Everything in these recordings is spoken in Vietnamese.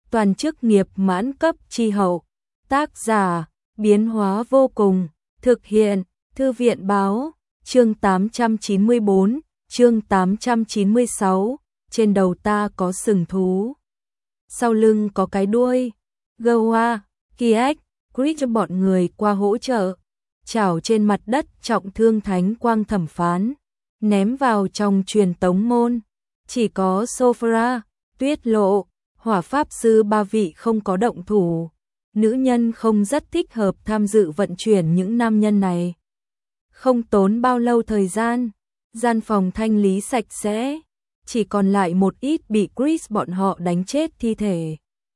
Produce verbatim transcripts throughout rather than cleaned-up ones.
toàn chức nghiệp mãn cấp chi hậu. Tác giả, biến hóa vô cùng, thực hiện, thư viện báo, chương tám trăm chín mươi bốn, chương tám trăm chín mươi sáu, trên đầu ta có sừng thú. Sau lưng có cái đuôi, Goa, Kiek, Chris cho bọn người qua hỗ trợ, chảo trên mặt đất trọng thương thánh quang thẩm phán, ném vào trong truyền tống môn. Chỉ có Sophra, Tuyết Lộ, hỏa pháp sư ba vị không có động thủ. Nữ nhân không rất thích hợp tham dự vận chuyển những nam nhân này. Không tốn bao lâu thời gian, gian phòng thanh lý sạch sẽ, chỉ còn lại một ít bị Chris bọn họ đánh chết thi thể.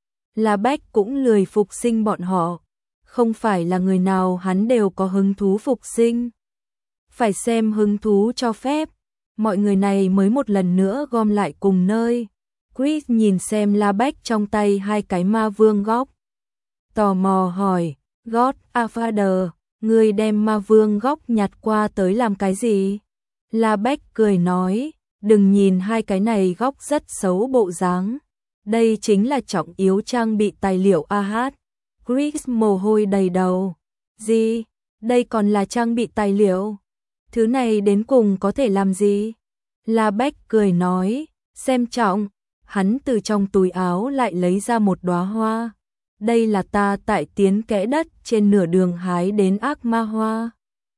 La Bách cũng lười phục sinh bọn họ, không phải là người nào hắn đều có hứng thú phục sinh. Phải xem hứng thú cho phép, mọi người này mới một lần nữa gom lại cùng nơi. Chris nhìn xem La Bách trong tay hai cái ma vương góc. Tò mò hỏi, God a Father, ngươi đem ma vương góc nhặt qua tới làm cái gì? La Bách cười nói, đừng nhìn hai cái này góc rất xấu bộ dáng. Đây chính là trọng yếu trang bị tài liệu a hát. Chris mồ hôi đầy đầu. Gì? Đây còn là trang bị tài liệu? Thứ này đến cùng có thể làm gì? La Bách cười nói, xem trọng. Hắn từ trong túi áo lại lấy ra một đóa hoa. Đây là ta tại tiến kẽ đất trên nửa đường hái đến ác ma hoa.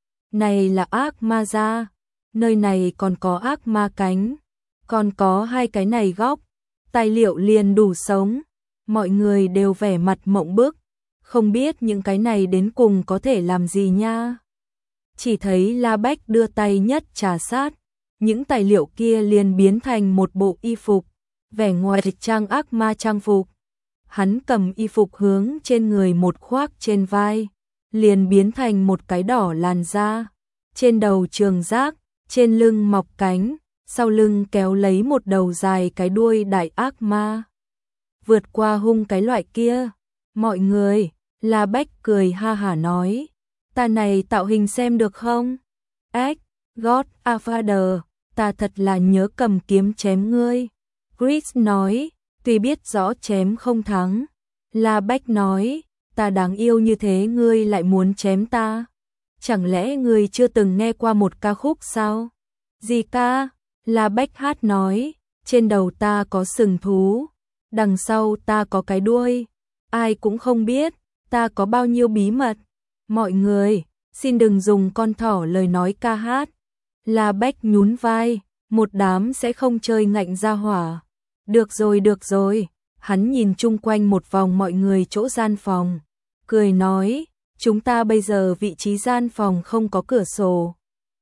Này là ác ma da, nơi này còn có ác ma cánh, còn có hai cái này góc, tài liệu liền đủ sống. Mọi người đều vẻ mặt mộng bức, không biết những cái này đến cùng có thể làm gì nha. Chỉ thấy La Bách đưa tay nhất trà sát, những tài liệu kia liền biến thành một bộ y phục, vẻ ngoài trang ác ma trang phục. Hắn cầm y phục hướng trên người một khoác trên vai, liền biến thành một cái đỏ làn da, trên đầu trường giác, trên lưng mọc cánh, sau lưng kéo lấy một đầu dài cái đuôi đại ác ma. Vượt qua hung cái loại kia, mọi người, La Bách cười ha hả nói, ta này tạo hình xem được không? Ếch, God a Father, ta thật là nhớ cầm kiếm chém ngươi. Chris nói, tuy biết rõ chém không thắng. La Bách nói, ta đáng yêu như thế ngươi lại muốn chém ta. Chẳng lẽ ngươi chưa từng nghe qua một ca khúc sao? Gì ca? La Bách hát nói, trên đầu ta có sừng thú, đằng sau ta có cái đuôi. Ai cũng không biết, ta có bao nhiêu bí mật. Mọi người, xin đừng dùng con thỏ lời nói ca hát. La Bách nhún vai, một đám sẽ không chơi ngạnh ra hỏa. Được rồi được rồi, hắn nhìn chung quanh một vòng mọi người chỗ gian phòng, cười nói, chúng ta bây giờ vị trí gian phòng không có cửa sổ.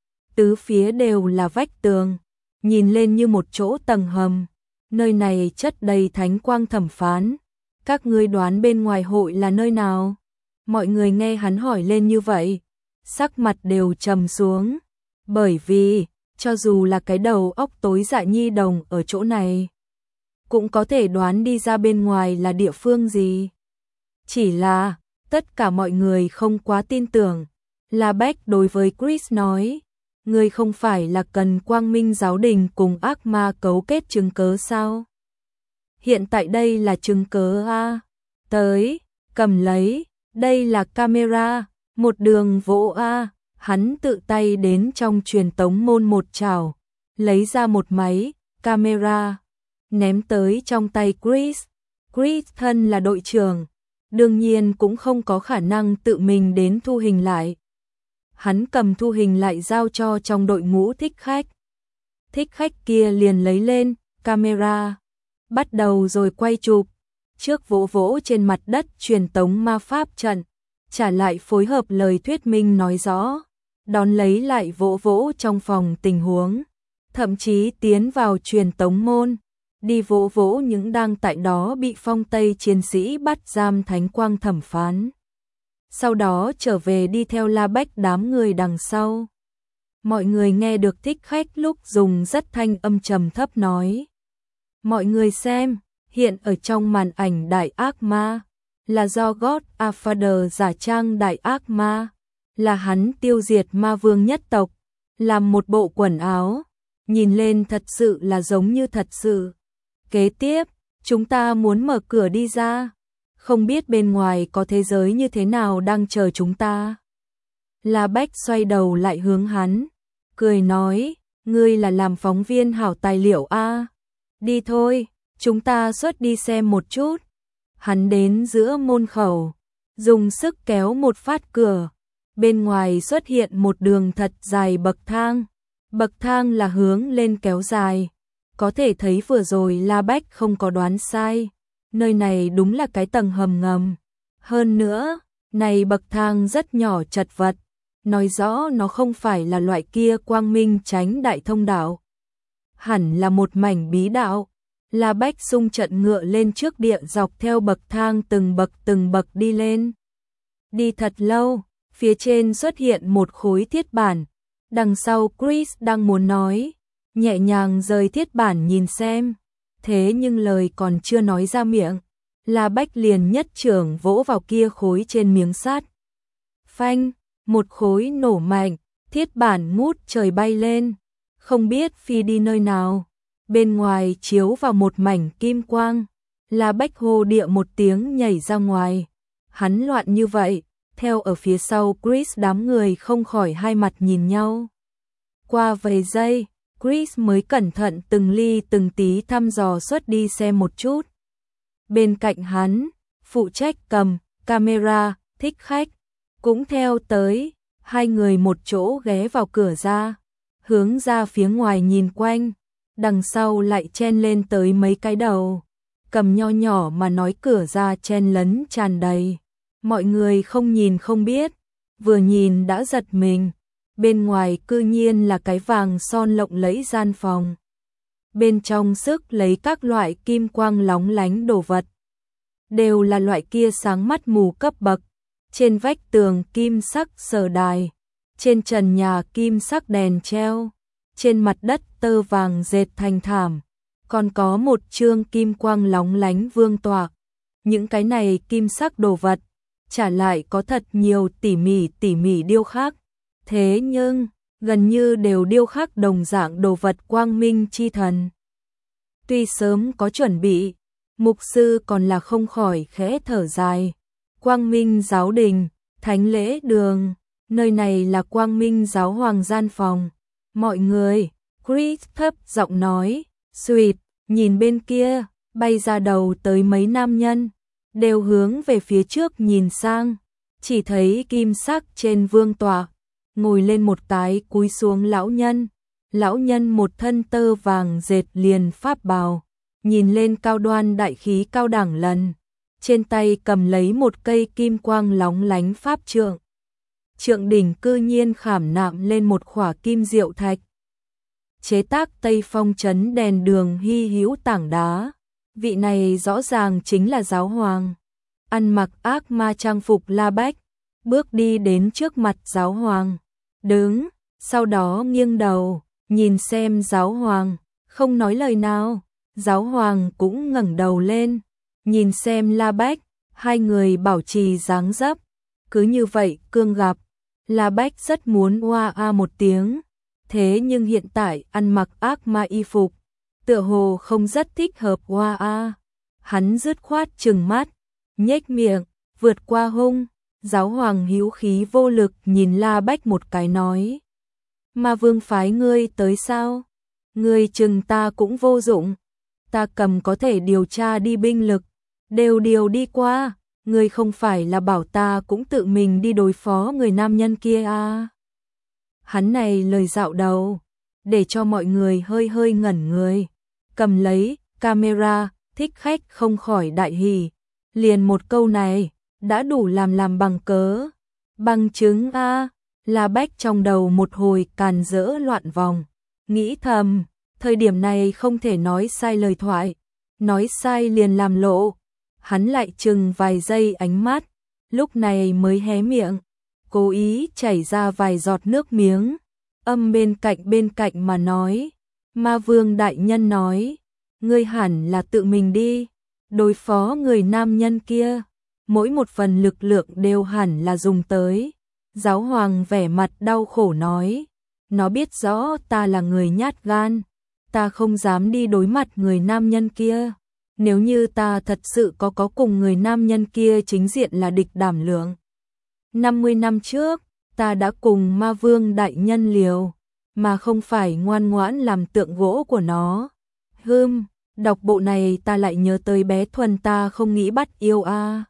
Tứ phía đều là vách tường, nhìn lên như một chỗ tầng hầm, nơi này chất đầy thánh quang thẩm phán. Các ngươi đoán bên ngoài hội là nơi nào? Mọi người nghe hắn hỏi lên như vậy, sắc mặt đều trầm xuống, bởi vì, cho dù là cái đầu óc tối dạ nhi đồng ở chỗ này, cũng có thể đoán đi ra bên ngoài là địa phương gì. Chỉ là, tất cả mọi người không quá tin tưởng. La Bách đối với Chris nói, ngươi không phải là cần Quang Minh giáo đình cùng ác ma cấu kết chứng cớ sao? Hiện tại đây là chứng cớ a. Tới, cầm lấy, đây là camera, một đường vỗ a. Hắn tự tay đến trong truyền tống môn một chảo, lấy ra một máy, camera, ném tới trong tay Chris. Chris thân là đội trưởng, đương nhiên cũng không có khả năng tự mình đến thu hình lại. Hắn cầm thu hình lại giao cho trong đội ngũ thích khách. Thích khách kia liền lấy lên, camera, bắt đầu rồi quay chụp. Trước vỗ vỗ trên mặt đất truyền tống ma pháp trận, trả lại phối hợp lời thuyết minh nói rõ, đón lấy lại vỗ vỗ trong phòng tình huống, thậm chí tiến vào truyền tống môn, đi vỗ vỗ những đang tại đó bị phong Tây chiến sĩ bắt giam thánh quang thẩm phán. Sau đó trở về đi theo La Bách đám người đằng sau. Mọi người nghe được thích khách lúc dùng rất thanh âm trầm thấp nói. Mọi người xem, hiện ở trong màn ảnh đại ác ma, là do God a Father giả trang đại ác ma, là hắn tiêu diệt ma vương nhất tộc, làm một bộ quần áo, nhìn lên thật sự là giống như thật sự. Kế tiếp, chúng ta muốn mở cửa đi ra, không biết bên ngoài có thế giới như thế nào đang chờ chúng ta. La Bách xoay đầu lại hướng hắn, cười nói, ngươi là làm phóng viên hảo tài liệu a, đi thôi, chúng ta xuất đi xem một chút. Hắn đến giữa môn khẩu, dùng sức kéo một phát cửa, bên ngoài xuất hiện một đường thật dài bậc thang, bậc thang là hướng lên kéo dài, có thể thấy vừa rồi La Bách không có đoán sai, nơi này đúng là cái tầng hầm ngầm. Hơn nữa, này bậc thang rất nhỏ chật vật, nói rõ nó không phải là loại kia quang minh chánh đại thông đạo, hẳn là một mảnh bí đạo. La Bách xung trận ngựa lên trước địa dọc theo bậc thang từng bậc từng bậc đi lên. Đi thật lâu, phía trên xuất hiện một khối thiết bản, đằng sau Chris đang muốn nói, nhẹ nhàng rời thiết bản nhìn xem, thế nhưng lời còn chưa nói ra miệng, La Bách liền nhất trưởng vỗ vào kia khối trên miếng sắt. Phanh, một khối nổ mạnh, thiết bản ngút trời bay lên, không biết phi đi nơi nào. Bên ngoài chiếu vào một mảnh kim quang, La Bách hô địa một tiếng nhảy ra ngoài. Hắn loạn như vậy, theo ở phía sau Chris đám người không khỏi hai mặt nhìn nhau. Qua vài giây, Chris mới cẩn thận từng ly từng tí thăm dò xuất đi xem một chút. Bên cạnh hắn, phụ trách cầm camera, thích khách, cũng theo tới, hai người một chỗ ghé vào cửa ra, hướng ra phía ngoài nhìn quanh. Đằng sau lại chen lên tới mấy cái đầu, cầm nho nhỏ mà nói cửa ra chen lấn tràn đầy. Mọi người không nhìn không biết, vừa nhìn đã giật mình, bên ngoài cư nhiên là cái vàng son lộng lẫy gian phòng. Bên trong sức lấy các loại kim quang lóng lánh đồ vật, đều là loại kia sáng mắt mù cấp bậc, trên vách tường kim sắc sở đài, trên trần nhà kim sắc đèn treo. Trên mặt đất tơ vàng dệt thành thảm, còn có một chương kim quang lóng lánh vương tọa. Những cái này kim sắc đồ vật, trả lại có thật nhiều tỉ mỉ tỉ mỉ điêu khắc. Thế nhưng, gần như đều điêu khắc đồng dạng đồ vật quang minh chi thần. Tuy sớm có chuẩn bị, mục sư còn là không khỏi khẽ thở dài. Quang minh giáo đình, thánh lễ đường, nơi này là quang minh giáo hoàng gian phòng. Mọi người, Chris thấp giọng nói, Sweet, nhìn bên kia, bay ra đầu tới mấy nam nhân, đều hướng về phía trước nhìn sang, chỉ thấy kim sắc trên vương tọa, ngồi lên một cái cúi xuống lão nhân, lão nhân một thân tơ vàng dệt liền pháp bào, nhìn lên cao đoan đại khí cao đẳng lần, trên tay cầm lấy một cây kim quang lóng lánh pháp trượng. Trượng đỉnh cư nhiên khảm nạm lên một khỏa kim diệu thạch. Chế tác Tây Phong trấn đèn đường hy hữu tảng đá. Vị này rõ ràng chính là giáo hoàng. Ăn mặc ác ma trang phục La Bách, bước đi đến trước mặt giáo hoàng. Đứng, sau đó nghiêng đầu, nhìn xem giáo hoàng, không nói lời nào. Giáo hoàng cũng ngẩng đầu lên, nhìn xem La Bách, hai người bảo trì dáng dấp. Cứ như vậy cương gặp. La Bách rất muốn oa a một tiếng, thế nhưng hiện tại ăn mặc ác ma y phục, tựa hồ không rất thích hợp oa a. Hắn dứt khoát trừng mắt, nhếch miệng, vượt qua hung, giáo hoàng hữu khí vô lực nhìn La Bách một cái nói. Ma vương phái ngươi tới sao? Ngươi chừng ta cũng vô dụng, ta cầm có thể điều tra đi binh lực, đều điều đi qua. Ngươi không phải là bảo ta cũng tự mình đi đối phó người nam nhân kia à? Hắn này lời dạo đầu, để cho mọi người hơi hơi ngẩn người. Cầm lấy camera, thích khách không khỏi đại hỉ. Liền một câu này, đã đủ làm làm bằng cớ. Bằng chứng a à, La Bách trong đầu một hồi càn rỡ loạn vòng. Nghĩ thầm, thời điểm này không thể nói sai lời thoại. Nói sai liền làm lộ. Hắn lại chừng vài giây ánh mắt, lúc này mới hé miệng, cố ý chảy ra vài giọt nước miếng, âm bên cạnh bên cạnh mà nói. Ma vương đại nhân nói, ngươi hẳn là tự mình đi, đối phó người nam nhân kia, mỗi một phần lực lượng đều hẳn là dùng tới. Giáo hoàng vẻ mặt đau khổ nói, nó biết rõ ta là người nhát gan, ta không dám đi đối mặt người nam nhân kia. nếu như ta thật sự có có cùng người nam nhân kia chính diện là địch đảm lượng. năm mươi năm trước, ta đã cùng ma vương đại nhân liều, mà không phải ngoan ngoãn làm tượng gỗ của nó. Hừm, đọc bộ này ta lại nhớ tới bé Thuần ta không nghĩ bắt yêu a.